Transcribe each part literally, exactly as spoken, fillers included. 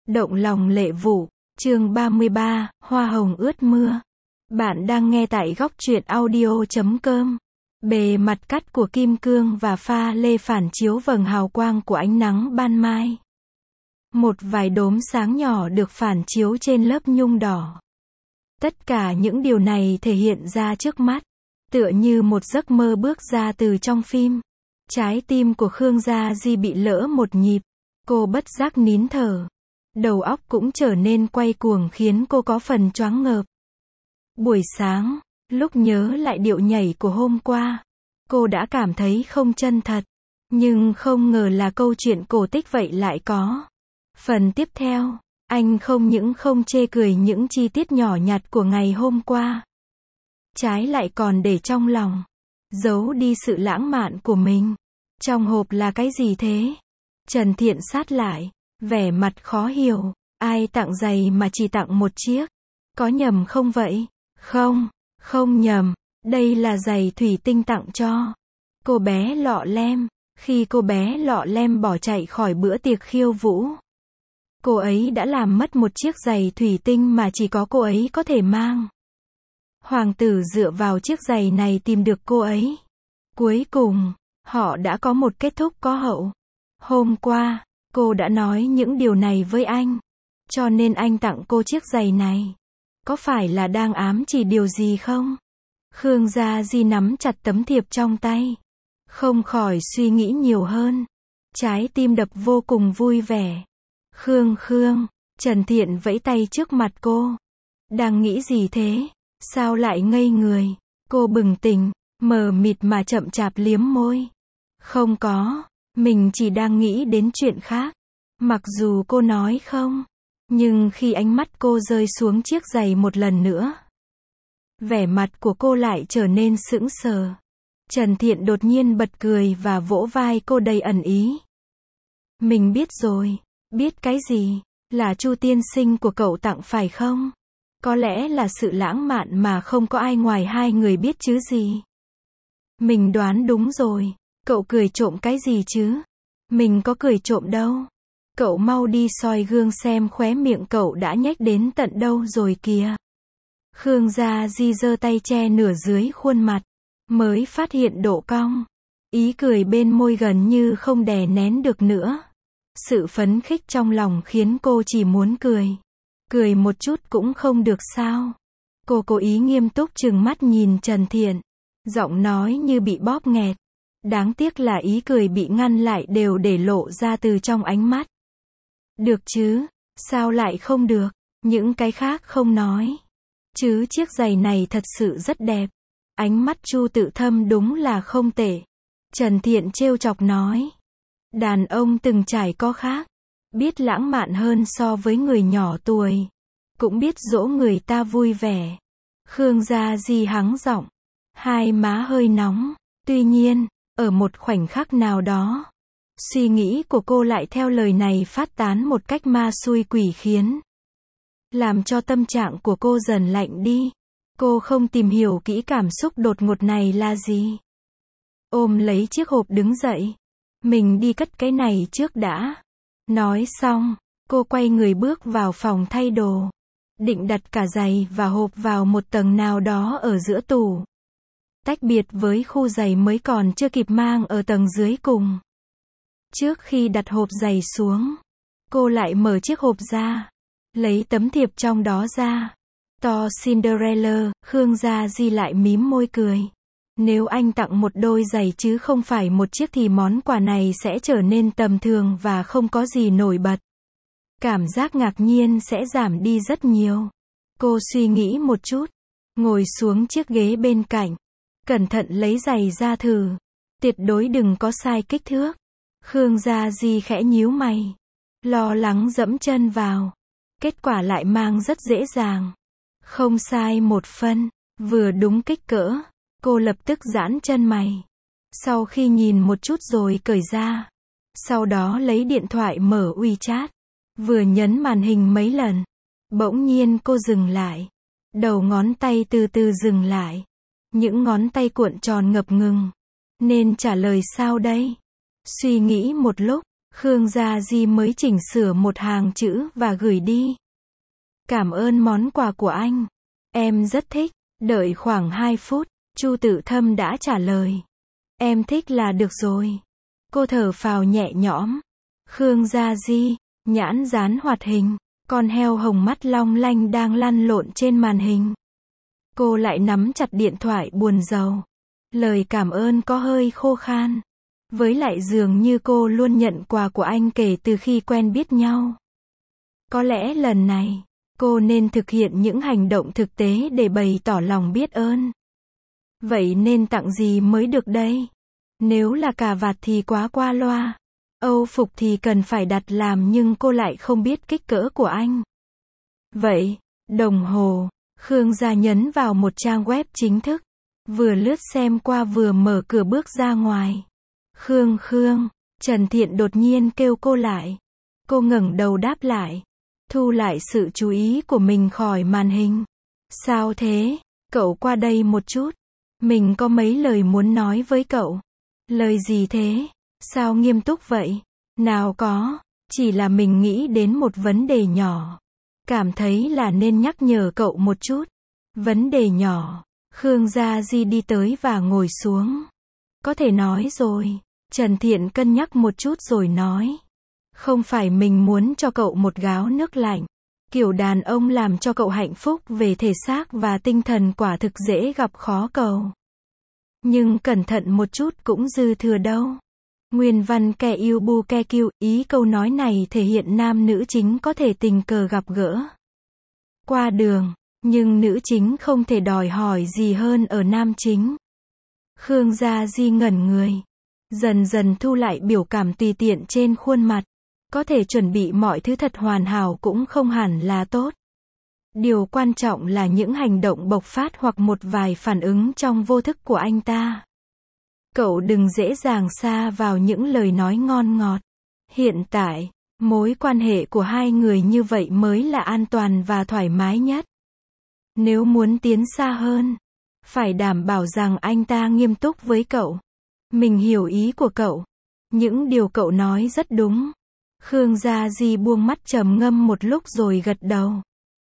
Động lòng lệ vụ, chương ba mươi ba, Hoa hồng ướt mưa. Bạn đang nghe tại góc truyện audio chấm com. Bề mặt cắt của kim cương và pha lê phản chiếu vầng hào quang của ánh nắng ban mai. Một vài đốm sáng nhỏ được phản chiếu trên lớp nhung đỏ. Tất cả những điều này thể hiện ra trước mắt, tựa như một giấc mơ bước ra từ trong phim. Trái tim của Khương Gia Di bị lỡ một nhịp, cô bất giác nín thở. Đầu óc cũng trở nên quay cuồng khiến cô có phần choáng ngợp. Buổi sáng, lúc nhớ lại điệu nhảy của hôm qua, cô đã cảm thấy không chân thật. Nhưng không ngờ là câu chuyện cổ tích vậy lại có. Phần tiếp theo, anh không những không chê cười những chi tiết nhỏ nhặt của ngày hôm qua, trái lại còn để trong lòng, giấu đi sự lãng mạn của mình. Trong hộp là cái gì thế? Trần Thiện sát lại, vẻ mặt khó hiểu. Ai tặng giày mà chỉ tặng một chiếc? Có nhầm không vậy? Không, không nhầm. Đây là giày thủy tinh tặng cho cô bé Lọ Lem. Khi cô bé Lọ Lem bỏ chạy khỏi bữa tiệc khiêu vũ, cô ấy đã làm mất một chiếc giày thủy tinh mà chỉ có cô ấy có thể mang. Hoàng tử dựa vào chiếc giày này tìm được cô ấy. Cuối cùng, họ đã có một kết thúc có hậu. Hôm qua, cô đã nói những điều này với anh, cho nên anh tặng cô chiếc giày này. Có phải là đang ám chỉ điều gì không? Khương Gia Di nắm chặt tấm thiệp trong tay, không khỏi suy nghĩ nhiều hơn. Trái tim đập vô cùng vui vẻ. Khương Khương, Trần Thiện vẫy tay trước mặt cô. Đang nghĩ gì thế? Sao lại ngây người? Cô bừng tỉnh, mờ mịt mà chậm chạp liếm môi. Không có, mình chỉ đang nghĩ đến chuyện khác. Mặc dù cô nói không, nhưng khi ánh mắt cô rơi xuống chiếc giày một lần nữa, vẻ mặt của cô lại trở nên sững sờ. Trần Thiện đột nhiên bật cười và vỗ vai cô đầy ẩn ý. Mình biết rồi. Biết cái gì? Là Chu tiên sinh của cậu tặng phải không? Có lẽ là sự lãng mạn mà không có ai ngoài hai người biết chứ gì. Mình đoán đúng rồi. Cậu cười trộm cái gì chứ? Mình có cười trộm đâu. Cậu mau đi soi gương xem khóe miệng cậu đã nhếch đến tận đâu rồi kìa. Khương Gia Di giơ tay che nửa dưới khuôn mặt, mới phát hiện độ cong. Ý cười bên môi gần như không đè nén được nữa. Sự phấn khích trong lòng khiến cô chỉ muốn cười. Cười một chút cũng không được sao? Cô cố ý nghiêm túc trừng mắt nhìn Trần Thiện, giọng nói như bị bóp nghẹt. Đáng tiếc là ý cười bị ngăn lại đều để lộ ra từ trong ánh mắt. Được chứ, sao lại không được? Những cái khác không nói. Chứ chiếc giày này thật sự rất đẹp. Ánh mắt Chu Tự Thâm đúng là không tệ. Trần Thiện trêu chọc nói. Đàn ông từng trải có khác. Biết lãng mạn hơn so với người nhỏ tuổi. Cũng biết dỗ người ta vui vẻ. Khương Gia Di hắng giọng. Hai má hơi nóng. Tuy nhiên, ở một khoảnh khắc nào đó, suy nghĩ của cô lại theo lời này phát tán một cách ma xui quỷ khiến. Làm cho tâm trạng của cô dần lạnh đi. Cô không tìm hiểu kỹ cảm xúc đột ngột này là gì. Ôm lấy chiếc hộp đứng dậy. Mình đi cất cái này trước đã. Nói xong, cô quay người bước vào phòng thay đồ. Định đặt cả giày và hộp vào một tầng nào đó ở giữa tủ. Tách biệt với khu giày mới còn chưa kịp mang ở tầng dưới cùng. Trước khi đặt hộp giày xuống, cô lại mở chiếc hộp ra. Lấy tấm thiệp trong đó ra. To Cinderella, Khương Gia Di lại mím môi cười. Nếu anh tặng một đôi giày chứ không phải một chiếc thì món quà này sẽ trở nên tầm thường và không có gì nổi bật. Cảm giác ngạc nhiên sẽ giảm đi rất nhiều. Cô suy nghĩ một chút, ngồi xuống chiếc ghế bên cạnh, cẩn thận lấy giày ra thử. Tuyệt đối đừng có sai kích thước. Khương Gia Di khẽ nhíu mày, lo lắng dẫm chân vào. Kết quả lại mang rất dễ dàng. Không sai một phân, vừa đúng kích cỡ. Cô lập tức giãn chân mày. Sau khi nhìn một chút rồi cởi ra. Sau đó lấy điện thoại mở WeChat. Vừa nhấn màn hình mấy lần, bỗng nhiên cô dừng lại. Đầu ngón tay từ từ dừng lại. Những ngón tay cuộn tròn ngập ngừng. Nên trả lời sao đây? Suy nghĩ một lúc, Khương Gia Di mới chỉnh sửa một hàng chữ và gửi đi. Cảm ơn món quà của anh. Em rất thích. Đợi khoảng hai phút, Chu Tự Thâm đã trả lời. Em thích là được rồi. Cô thở phào nhẹ nhõm. Khương Gia Di, nhãn dán hoạt hình, con heo hồng mắt long lanh đang lăn lộn trên màn hình. Cô lại nắm chặt điện thoại buồn rầu. Lời cảm ơn có hơi khô khan. Với lại dường như cô luôn nhận quà của anh kể từ khi quen biết nhau. Có lẽ lần này, cô nên thực hiện những hành động thực tế để bày tỏ lòng biết ơn. Vậy nên tặng gì mới được đây? Nếu là cà vạt thì quá qua loa. Âu phục thì cần phải đặt làm nhưng cô lại không biết kích cỡ của anh. Vậy, đồng hồ. Khương Gia nhấn vào một trang web chính thức. Vừa lướt xem qua vừa mở cửa bước ra ngoài. Khương Khương, Trần Thiện đột nhiên kêu cô lại. Cô ngẩng đầu đáp lại. Thu lại sự chú ý của mình khỏi màn hình. Sao thế? Cậu qua đây một chút. Mình có mấy lời muốn nói với cậu. Lời gì thế? Sao nghiêm túc vậy? Nào có, chỉ là mình nghĩ đến một vấn đề nhỏ. Cảm thấy là nên nhắc nhở cậu một chút. Vấn đề nhỏ. Khương Gia Di đi tới và ngồi xuống. Có thể nói rồi. Trần Thiện cân nhắc một chút rồi nói. Không phải mình muốn cho cậu một gáo nước lạnh. Kiểu đàn ông làm cho cậu hạnh phúc về thể xác và tinh thần quả thực dễ gặp khó cầu. Nhưng cẩn thận một chút cũng dư thừa đâu. Nguyên văn ke yêu bu ke kiu, ý câu nói này thể hiện nam nữ chính có thể tình cờ gặp gỡ qua đường, nhưng nữ chính không thể đòi hỏi gì hơn ở nam chính. Khương Gia Di ngẩn người, dần dần thu lại biểu cảm tùy tiện trên khuôn mặt. Có thể chuẩn bị mọi thứ thật hoàn hảo cũng không hẳn là tốt. Điều quan trọng là những hành động bộc phát hoặc một vài phản ứng trong vô thức của anh ta. Cậu đừng dễ dàng sa vào những lời nói ngon ngọt. Hiện tại, mối quan hệ của hai người như vậy mới là an toàn và thoải mái nhất. Nếu muốn tiến xa hơn, phải đảm bảo rằng anh ta nghiêm túc với cậu. Mình hiểu ý của cậu. Những điều cậu nói rất đúng. Khương Gia Di buông mắt trầm ngâm một lúc rồi gật đầu.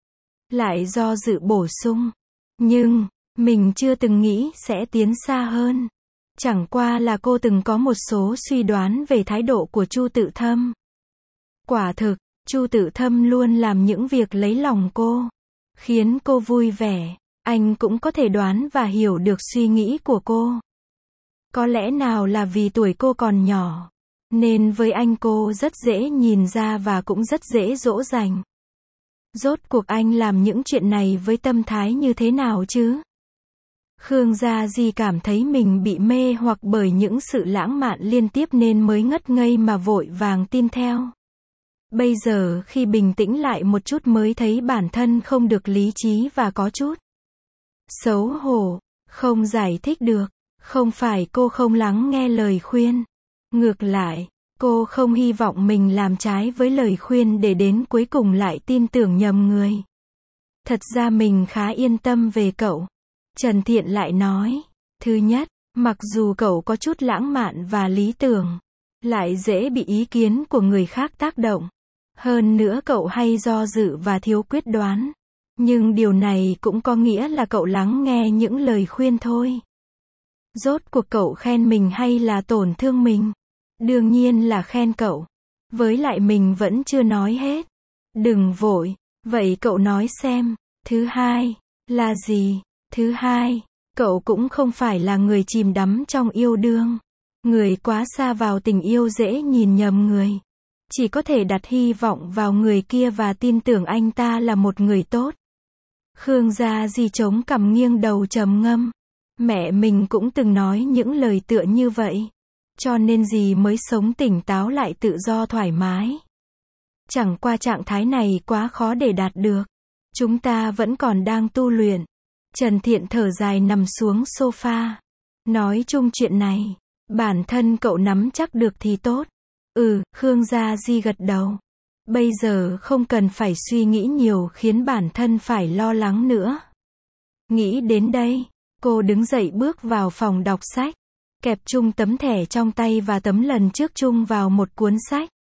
Lại do dự bổ sung. Nhưng, mình chưa từng nghĩ sẽ tiến xa hơn. Chẳng qua là cô từng có một số suy đoán về thái độ của Chu Tự Thâm. Quả thực, Chu Tự Thâm luôn làm những việc lấy lòng cô, khiến cô vui vẻ. Anh cũng có thể đoán và hiểu được suy nghĩ của cô. Có lẽ nào là vì tuổi cô còn nhỏ, nên với anh cô rất dễ nhìn ra và cũng rất dễ dỗ dành. Rốt cuộc anh làm những chuyện này với tâm thái như thế nào chứ? Khương Gia Di cảm thấy mình bị mê hoặc bởi những sự lãng mạn liên tiếp nên mới ngất ngây mà vội vàng tin theo. Bây giờ khi bình tĩnh lại một chút mới thấy bản thân không được lý trí và có chút xấu hổ, không giải thích được. Không phải cô không lắng nghe lời khuyên. Ngược lại, cô không hy vọng mình làm trái với lời khuyên để đến cuối cùng lại tin tưởng nhầm người. Thật ra mình khá yên tâm về cậu. Trần Thiện lại nói. Thứ nhất, mặc dù cậu có chút lãng mạn và lý tưởng, lại dễ bị ý kiến của người khác tác động. Hơn nữa cậu hay do dự và thiếu quyết đoán. Nhưng điều này cũng có nghĩa là cậu lắng nghe những lời khuyên thôi. Rốt cuộc cậu khen mình hay là tổn thương mình? Đương nhiên là khen cậu. Với lại mình vẫn chưa nói hết. Đừng vội. Vậy cậu nói xem. Thứ hai, là gì? Thứ hai, cậu cũng không phải là người chìm đắm trong yêu đương. Người quá xa vào tình yêu dễ nhìn nhầm người. Chỉ có thể đặt hy vọng vào người kia và tin tưởng anh ta là một người tốt. Khương Gia Di chống cằm nghiêng đầu trầm ngâm. Mẹ mình cũng từng nói những lời tựa như vậy. Cho nên gì mới sống tỉnh táo lại tự do thoải mái. Chẳng qua trạng thái này quá khó để đạt được. Chúng ta vẫn còn đang tu luyện. Trần Thiện thở dài nằm xuống sofa. Nói chung chuyện này, bản thân cậu nắm chắc được thì tốt. Ừ, Khương Gia Di gật đầu. Bây giờ không cần phải suy nghĩ nhiều khiến bản thân phải lo lắng nữa. Nghĩ đến đây, cô đứng dậy bước vào phòng đọc sách. Kẹp chung tấm thẻ trong tay và tấm lần trước chung vào một cuốn sách.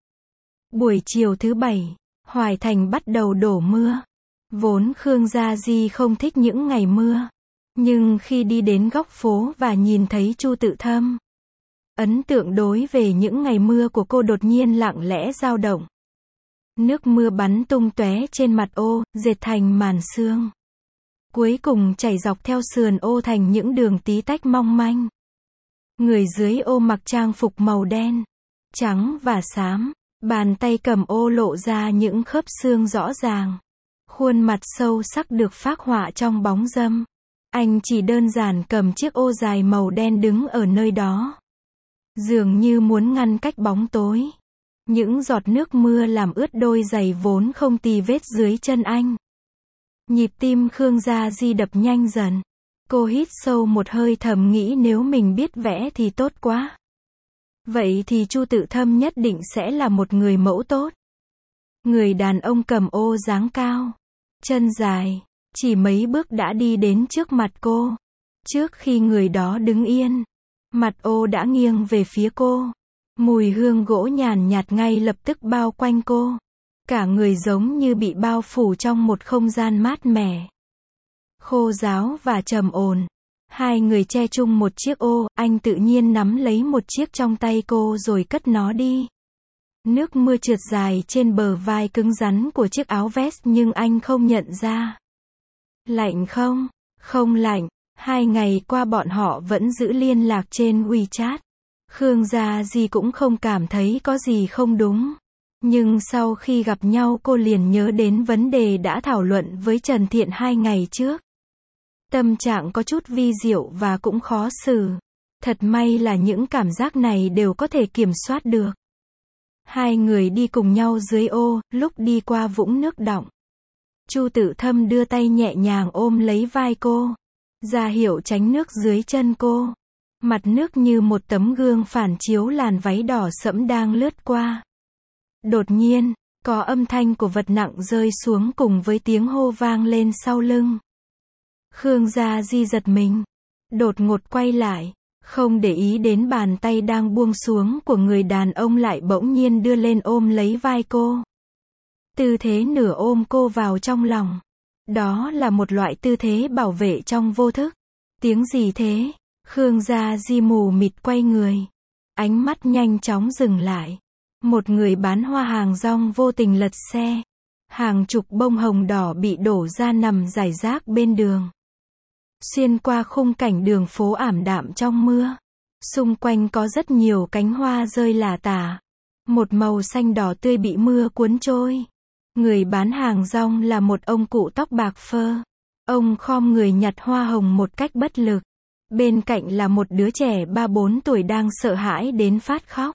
Buổi chiều thứ bảy, Hoài Thành bắt đầu đổ mưa. Vốn Khương Gia Di không thích những ngày mưa. Nhưng khi đi đến góc phố và nhìn thấy Chu Tự Thâm, ấn tượng đối về những ngày mưa của cô đột nhiên lặng lẽ dao động. Nước mưa bắn tung tóe trên mặt ô, dệt thành màn sương. Cuối cùng chảy dọc theo sườn ô thành những đường tí tách mong manh. Người dưới ô mặc trang phục màu đen, trắng và xám. Bàn tay cầm ô lộ ra những khớp xương rõ ràng. Khuôn mặt sâu sắc được phác họa trong bóng râm. Anh chỉ đơn giản cầm chiếc ô dài màu đen đứng ở nơi đó. Dường như muốn ngăn cách bóng tối. Những giọt nước mưa làm ướt đôi giày vốn không tì vết dưới chân anh. Nhịp tim Khương Gia Di đập nhanh dần. Cô hít sâu một hơi thầm nghĩ nếu mình biết vẽ thì tốt quá. Vậy thì Chu Tự Thâm nhất định sẽ là một người mẫu tốt. Người đàn ông cầm ô dáng cao, chân dài, chỉ mấy bước đã đi đến trước mặt cô. Trước khi người đó đứng yên, mặt ô đã nghiêng về phía cô. Mùi hương gỗ nhàn nhạt ngay lập tức bao quanh cô. Cả người giống như bị bao phủ trong một không gian mát mẻ, khô ráo và trầm ổn. Hai người che chung một chiếc ô, anh tự nhiên nắm lấy một chiếc trong tay cô rồi cất nó đi. Nước mưa trượt dài trên bờ vai cứng rắn của chiếc áo vest nhưng anh không nhận ra. Lạnh không? Không lạnh. Hai ngày qua bọn họ vẫn giữ liên lạc trên WeChat. Khương Gia Di cũng không cảm thấy có gì không đúng. Nhưng sau khi gặp nhau cô liền nhớ đến vấn đề đã thảo luận với Trần Thiện hai ngày trước. Tâm trạng có chút vi diệu và cũng khó xử. Thật may là những cảm giác này đều có thể kiểm soát được. Hai người đi cùng nhau dưới ô, lúc đi qua vũng nước đọng. Chu Tự Thâm đưa tay nhẹ nhàng ôm lấy vai cô, ra hiệu tránh nước dưới chân cô. Mặt nước như một tấm gương phản chiếu làn váy đỏ sẫm đang lướt qua. Đột nhiên, có âm thanh của vật nặng rơi xuống cùng với tiếng hô vang lên sau lưng. Khương Gia Di giật mình, đột ngột quay lại, không để ý đến bàn tay đang buông xuống của người đàn ông lại bỗng nhiên đưa lên ôm lấy vai cô. Tư thế nửa ôm cô vào trong lòng. Đó là một loại tư thế bảo vệ trong vô thức. Tiếng gì thế? Khương Gia Di mù mịt quay người. Ánh mắt nhanh chóng dừng lại. Một người bán hoa hàng rong vô tình lật xe. Hàng chục bông hồng đỏ bị đổ ra nằm rải rác bên đường. Xuyên qua khung cảnh đường phố ảm đạm trong mưa. Xung quanh có rất nhiều cánh hoa rơi lả tả. Một màu xanh đỏ tươi bị mưa cuốn trôi. Người bán hàng rong là một ông cụ tóc bạc phơ. Ông khom người nhặt hoa hồng một cách bất lực. Bên cạnh là một đứa trẻ ba bốn tuổi đang sợ hãi đến phát khóc.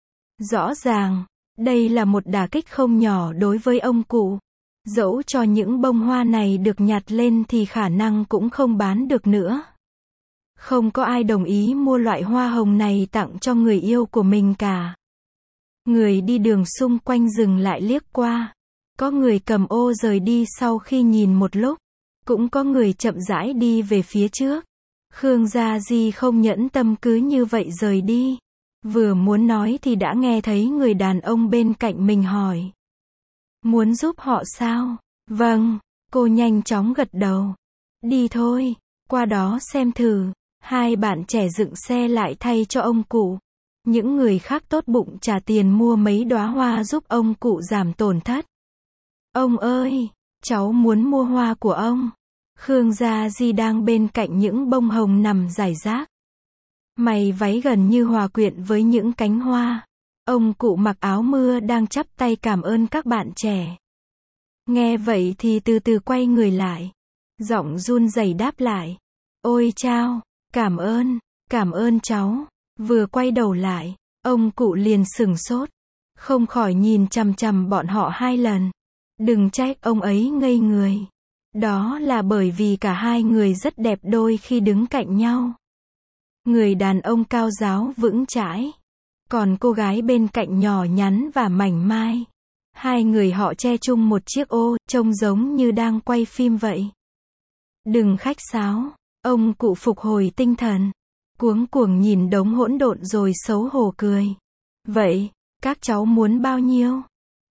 Rõ ràng, đây là một đả kích không nhỏ đối với ông cụ. Dẫu cho những bông hoa này được nhặt lên thì khả năng cũng không bán được nữa. Không có ai đồng ý mua loại hoa hồng này tặng cho người yêu của mình cả. Người đi đường xung quanh dừng lại liếc qua. Có người cầm ô rời đi sau khi nhìn một lúc. Cũng có người chậm rãi đi về phía trước. Khương Gia Di không nhẫn tâm cứ như vậy rời đi. Vừa muốn nói thì đã nghe thấy người đàn ông bên cạnh mình hỏi. Muốn giúp họ sao? Vâng, cô nhanh chóng gật đầu. Đi thôi, qua đó xem thử. Hai bạn trẻ dựng xe lại thay cho ông cụ. Những người khác tốt bụng trả tiền mua mấy đóa hoa giúp ông cụ giảm tổn thất. Ông ơi, cháu muốn mua hoa của ông. Khương Gia Di đang bên cạnh những bông hồng nằm rải rác. Mày váy gần như hòa quyện với những cánh hoa. Ông cụ mặc áo mưa đang chắp tay cảm ơn các bạn trẻ. Nghe vậy thì từ từ quay người lại. Giọng run rẩy đáp lại. Ôi chao, cảm ơn, cảm ơn cháu. Vừa quay đầu lại, ông cụ liền sửng sốt. Không khỏi nhìn chằm chằm bọn họ hai lần. Đừng trách ông ấy ngây người. Đó là bởi vì cả hai người rất đẹp đôi khi đứng cạnh nhau. Người đàn ông cao ráo vững chãi. Còn cô gái bên cạnh nhỏ nhắn và mảnh mai. Hai người họ che chung một chiếc ô, trông giống như đang quay phim vậy. Đừng khách sáo. Ông cụ phục hồi tinh thần. Cuống cuồng nhìn đống hỗn độn rồi xấu hổ cười. Vậy, các cháu muốn bao nhiêu?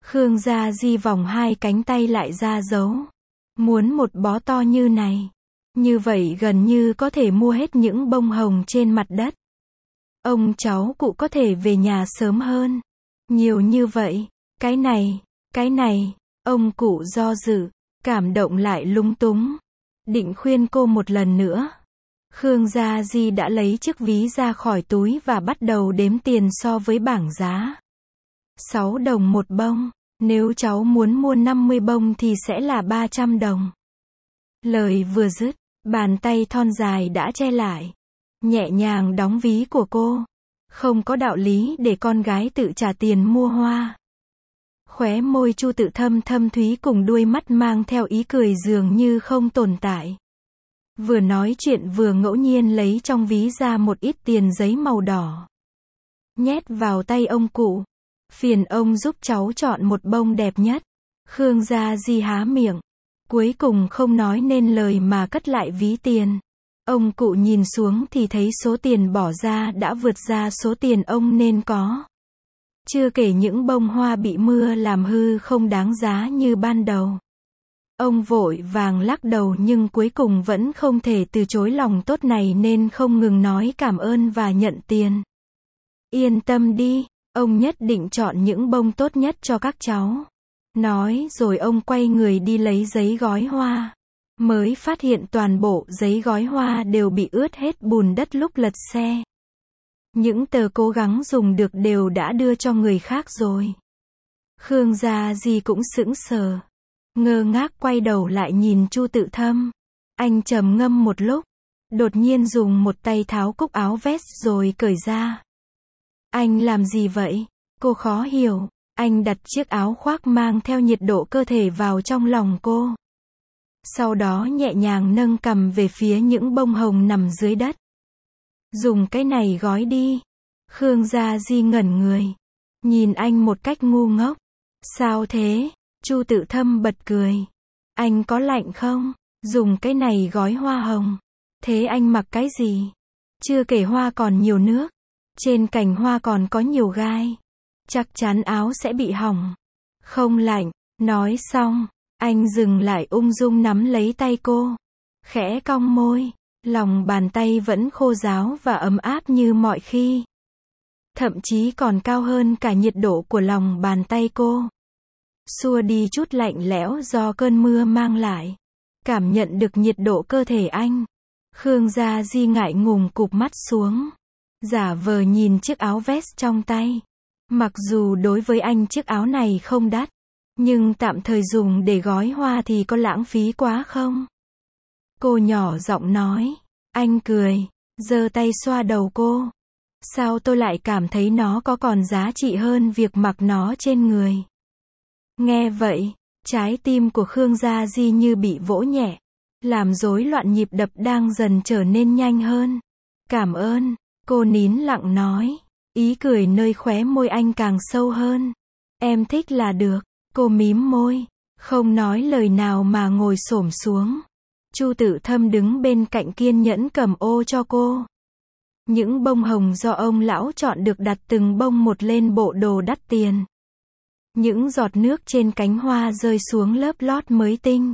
Khương Gia Di vòng hai cánh tay lại ra dấu. Muốn một bó to như này. Như vậy gần như có thể mua hết những bông hồng trên mặt đất. Ông cháu cụ có thể về nhà sớm hơn. Nhiều như vậy. Cái này, cái này, ông cụ do dự, cảm động lại lúng túng. Định khuyên cô một lần nữa. Khương Gia Di đã lấy chiếc ví ra khỏi túi và bắt đầu đếm tiền so với bảng giá. sáu đồng một bông. Nếu cháu muốn mua năm mươi bông thì sẽ là ba trăm đồng. Lời vừa dứt, bàn tay thon dài đã che lại. Nhẹ nhàng đóng ví của cô. Không có đạo lý để con gái tự trả tiền mua hoa. Khóe môi Chu Tự Thâm thâm thúy cùng đuôi mắt mang theo ý cười dường như không tồn tại. Vừa nói chuyện vừa ngẫu nhiên lấy trong ví ra một ít tiền giấy màu đỏ. Nhét vào tay ông cụ. Phiền ông giúp cháu chọn một bông đẹp nhất. Khương Gia Di há miệng. Cuối cùng không nói nên lời mà cất lại ví tiền. Ông cụ nhìn xuống thì thấy số tiền bỏ ra đã vượt ra số tiền ông nên có. Chưa kể những bông hoa bị mưa làm hư không đáng giá như ban đầu. Ông vội vàng lắc đầu nhưng cuối cùng vẫn không thể từ chối lòng tốt này nên không ngừng nói cảm ơn và nhận tiền. Yên tâm đi, ông nhất định chọn những bông tốt nhất cho các cháu. Nói rồi ông quay người đi lấy giấy gói hoa. Mới phát hiện toàn bộ giấy gói hoa đều bị ướt hết bùn đất lúc lật xe. Những tờ cố gắng dùng được đều đã đưa cho người khác rồi. Khương Gia Di cũng sững sờ. Ngơ ngác quay đầu lại nhìn Chu Tự Thâm. Anh trầm ngâm một lúc. Đột nhiên dùng một tay tháo cúc áo vest rồi cởi ra. Anh làm gì vậy? Cô khó hiểu. Anh đặt chiếc áo khoác mang theo nhiệt độ cơ thể vào trong lòng cô. Sau đó nhẹ nhàng nâng cằm về phía những bông hồng nằm dưới đất. Dùng cái này gói đi. Khương Gia Di ngẩn người. Nhìn anh một cách ngu ngốc. Sao thế? Chu Tự Thâm bật cười. Anh có lạnh không? Dùng cái này gói hoa hồng. Thế anh mặc cái gì? Chưa kể hoa còn nhiều nước. Trên cành hoa còn có nhiều gai. Chắc chắn áo sẽ bị hỏng. Không lạnh. Nói xong, anh dừng lại ung dung nắm lấy tay cô. Khẽ cong môi. Lòng bàn tay vẫn khô ráo và ấm áp như mọi khi. Thậm chí còn cao hơn cả nhiệt độ của lòng bàn tay cô. Xua đi chút lạnh lẽo do cơn mưa mang lại. Cảm nhận được nhiệt độ cơ thể anh. Khương Gia Di ngại ngùng cụp mắt xuống. Giả vờ nhìn chiếc áo vest trong tay. Mặc dù đối với anh chiếc áo này không đắt. Nhưng tạm thời dùng để gói hoa thì có lãng phí quá không? Cô nhỏ giọng nói. Anh cười. Giơ tay xoa đầu cô. Sao tôi lại cảm thấy nó có còn giá trị hơn việc mặc nó trên người? Nghe vậy, trái tim của Khương Gia Di như bị vỗ nhẹ. Làm rối loạn nhịp đập đang dần trở nên nhanh hơn. Cảm ơn. Cô nín lặng nói. Ý cười nơi khóe môi anh càng sâu hơn. Em thích là được. Cô mím môi. Không nói lời nào mà ngồi xổm xuống. Chu Tự Thâm đứng bên cạnh kiên nhẫn cầm ô cho cô. Những bông hồng do ông lão chọn được đặt từng bông một lên bộ đồ đắt tiền. Những giọt nước trên cánh hoa rơi xuống lớp lót mới tinh.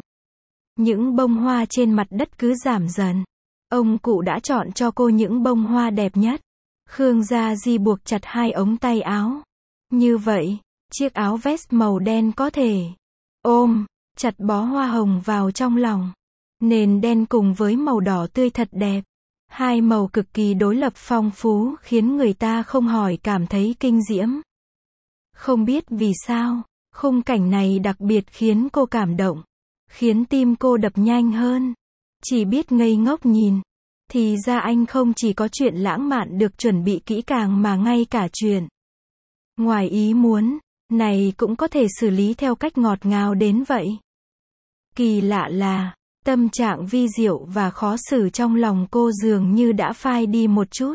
Những bông hoa trên mặt đất cứ giảm dần. Ông cụ đã chọn cho cô những bông hoa đẹp nhất. Khương Gia Di buộc chặt hai ống tay áo. Như vậy, chiếc áo vest màu đen có thể ôm chặt bó hoa hồng vào trong lòng. Nền đen cùng với màu đỏ tươi thật đẹp. Hai màu cực kỳ đối lập phong phú khiến người ta không hỏi cảm thấy kinh diễm. Không biết vì sao, khung cảnh này đặc biệt khiến cô cảm động. Khiến tim cô đập nhanh hơn. Chỉ biết ngây ngốc nhìn. Thì ra anh không chỉ có chuyện lãng mạn được chuẩn bị kỹ càng mà ngay cả chuyện ngoài ý muốn này cũng có thể xử lý theo cách ngọt ngào đến vậy. Kỳ lạ là, tâm trạng vi diệu và khó xử trong lòng cô dường như đã phai đi một chút.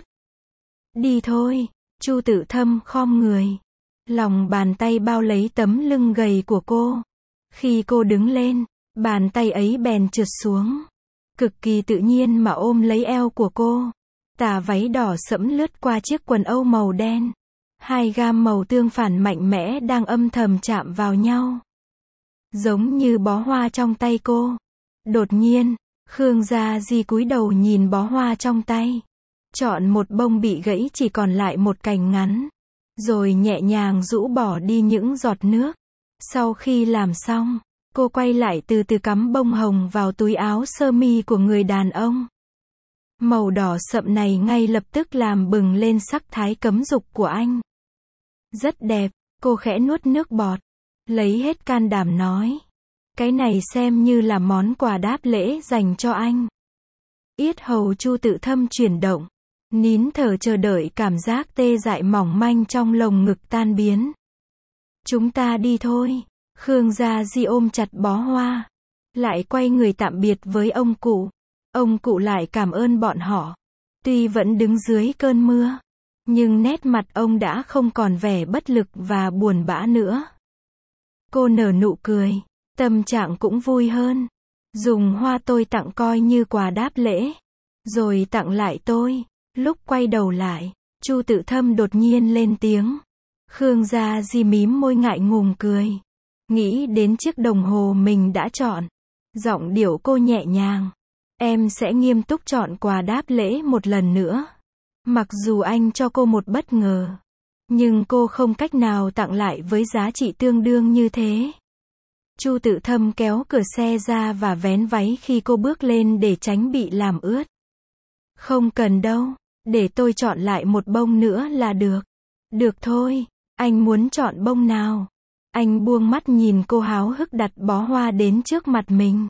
Đi thôi. Chu Tự Thâm khom người. Lòng bàn tay bao lấy tấm lưng gầy của cô. Khi cô đứng lên, bàn tay ấy bèn trượt xuống. Cực kỳ tự nhiên mà ôm lấy eo của cô. Tà váy đỏ sẫm lướt qua chiếc quần âu màu đen. Hai gam màu tương phản mạnh mẽ đang âm thầm chạm vào nhau. Giống như bó hoa trong tay cô. Đột nhiên, Khương Gia Di cúi đầu nhìn bó hoa trong tay. Chọn một bông bị gãy chỉ còn lại một cành ngắn. Rồi nhẹ nhàng rũ bỏ đi những giọt nước. Sau khi làm xong, cô quay lại từ từ cắm bông hồng vào túi áo sơ mi của người đàn ông. Màu đỏ sậm này ngay lập tức làm bừng lên sắc thái cấm dục của anh. Rất đẹp, cô khẽ nuốt nước bọt. Lấy hết can đảm nói. Cái này xem như là món quà đáp lễ dành cho anh. Yết hầu Chu Tự Thâm chuyển động. Nín thở chờ đợi cảm giác tê dại mỏng manh trong lồng ngực tan biến. Chúng ta đi thôi. Khương Gia Di ôm chặt bó hoa. Lại quay người tạm biệt với ông cụ. Ông cụ lại cảm ơn bọn họ. Tuy vẫn đứng dưới cơn mưa. Nhưng nét mặt ông đã không còn vẻ bất lực và buồn bã nữa. Cô nở nụ cười. Tâm trạng cũng vui hơn. Dùng hoa tôi tặng coi như quà đáp lễ. Rồi tặng lại tôi. Lúc quay đầu lại, Chu Tự Thâm đột nhiên lên tiếng. Khương Gia Di mím môi ngại ngùng cười. Nghĩ đến chiếc đồng hồ mình đã chọn. Giọng điệu cô nhẹ nhàng. Em sẽ nghiêm túc chọn quà đáp lễ một lần nữa. Mặc dù anh cho cô một bất ngờ. Nhưng cô không cách nào tặng lại với giá trị tương đương như thế. Chu Tự Thâm kéo cửa xe ra và vén váy khi cô bước lên để tránh bị làm ướt. Không cần đâu, để tôi chọn lại một bông nữa là được. Được thôi, anh muốn chọn bông nào? Anh buông mắt nhìn cô háo hức đặt bó hoa đến trước mặt mình.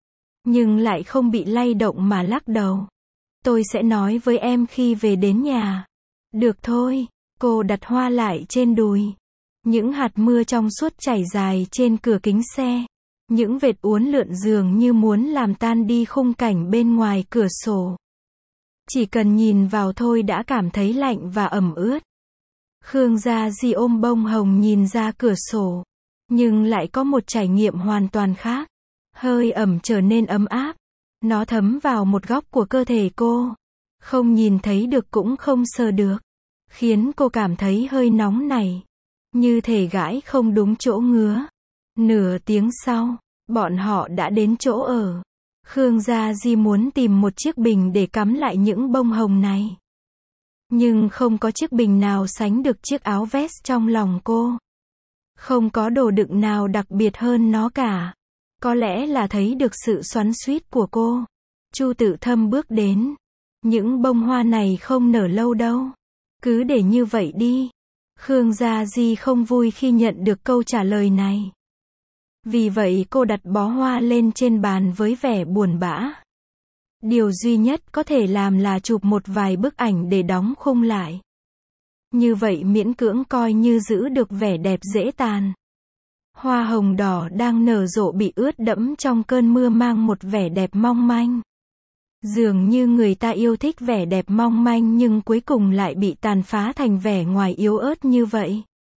Nhưng lại không bị lay động mà lắc đầu. Tôi sẽ nói với em khi về đến nhà. Được thôi, cô đặt hoa lại trên đùi. Những hạt mưa trong suốt chảy dài trên cửa kính xe. Những vệt uốn lượn dường như muốn làm tan đi khung cảnh bên ngoài cửa sổ. Chỉ cần nhìn vào thôi đã cảm thấy lạnh và ẩm ướt. Khương Gia Di ôm bông hồng nhìn ra cửa sổ. Nhưng lại có một trải nghiệm hoàn toàn khác. Hơi ẩm trở nên ấm áp. Nó thấm vào một góc của cơ thể cô. Không nhìn thấy được cũng không sờ được. Khiến cô cảm thấy hơi nóng này. Như thể gãi không đúng chỗ ngứa. Nửa tiếng sau, bọn họ đã đến chỗ ở. Khương Gia Di muốn tìm một chiếc bình để cắm lại những bông hồng này. Nhưng không có chiếc bình nào sánh được chiếc áo vest trong lòng cô. Không có đồ đựng nào đặc biệt hơn nó cả. Có lẽ là thấy được sự xoắn xuýt của cô. Chu Tự Thâm bước đến. Những bông hoa này không nở lâu đâu. Cứ để như vậy đi. Khương Gia Di không vui khi nhận được câu trả lời này. Vì vậy cô đặt bó hoa lên trên bàn với vẻ buồn bã. Điều duy nhất có thể làm là chụp một vài bức ảnh để đóng khung lại. Như vậy miễn cưỡng coi như giữ được vẻ đẹp dễ tàn. Hoa hồng đỏ đang nở rộ bị ướt đẫm trong cơn mưa mang một vẻ đẹp mong manh. Dường như người ta yêu thích vẻ đẹp mong manh nhưng cuối cùng lại bị tàn phá thành vẻ ngoài yếu ớt như vậy.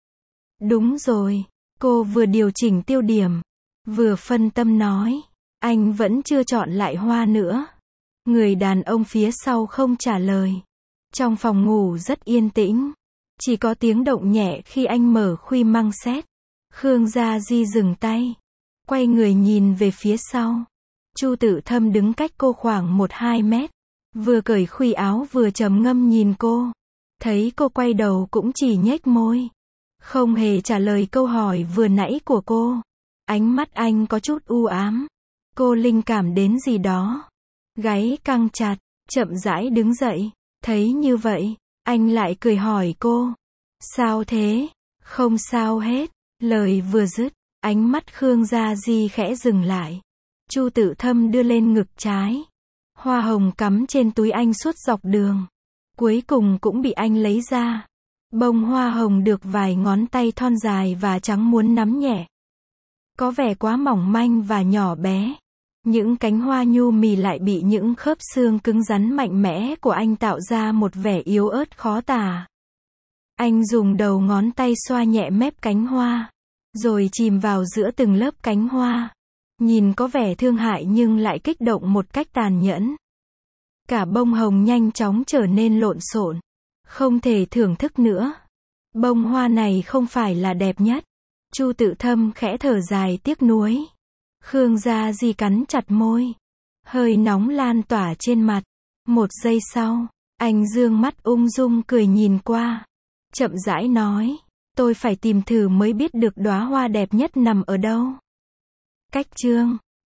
Đúng rồi, cô vừa điều chỉnh tiêu điểm, vừa phân tâm nói, anh vẫn chưa chọn lại hoa nữa. Người đàn ông phía sau không trả lời. Trong phòng ngủ rất yên tĩnh, chỉ có tiếng động nhẹ khi anh mở khuy măng xét. Khương Gia Di dừng tay, quay người nhìn về phía sau. Chu Tự Thâm đứng cách cô khoảng một hai mét, vừa cởi khuy áo vừa trầm ngâm nhìn cô. Thấy cô quay đầu cũng chỉ nhếch môi, không hề trả lời câu hỏi vừa nãy của cô. Ánh mắt anh có chút u ám. Cô linh cảm đến gì đó. Gáy căng chặt, chậm rãi đứng dậy. Thấy như vậy, anh lại cười hỏi cô. Sao thế? Không sao hết. Lời vừa dứt, ánh mắt Khương Gia Di khẽ dừng lại. Chu Tự Thâm đưa lên ngực trái. Hoa hồng cắm trên túi anh suốt dọc đường. Cuối cùng cũng bị anh lấy ra. Bông hoa hồng được vài ngón tay thon dài và trắng muốn nắm nhẹ. Có vẻ quá mỏng manh và nhỏ bé. Những cánh hoa nhu mì lại bị những khớp xương cứng rắn mạnh mẽ của anh tạo ra một vẻ yếu ớt khó tả. Anh dùng đầu ngón tay xoa nhẹ mép cánh hoa, rồi chìm vào giữa từng lớp cánh hoa. Nhìn có vẻ thương hại nhưng lại kích động một cách tàn nhẫn. Cả bông hồng nhanh chóng trở nên lộn xộn, không thể thưởng thức nữa. Bông hoa này không phải là đẹp nhất. Chu Tự Thâm khẽ thở dài tiếc nuối. Khương Gia Di cắn chặt môi. Hơi nóng lan tỏa trên mặt. Một giây sau, anh dương mắt ung dung cười nhìn qua. Chậm rãi nói, tôi phải tìm thử mới biết được đóa hoa đẹp nhất nằm ở đâu. Cách chương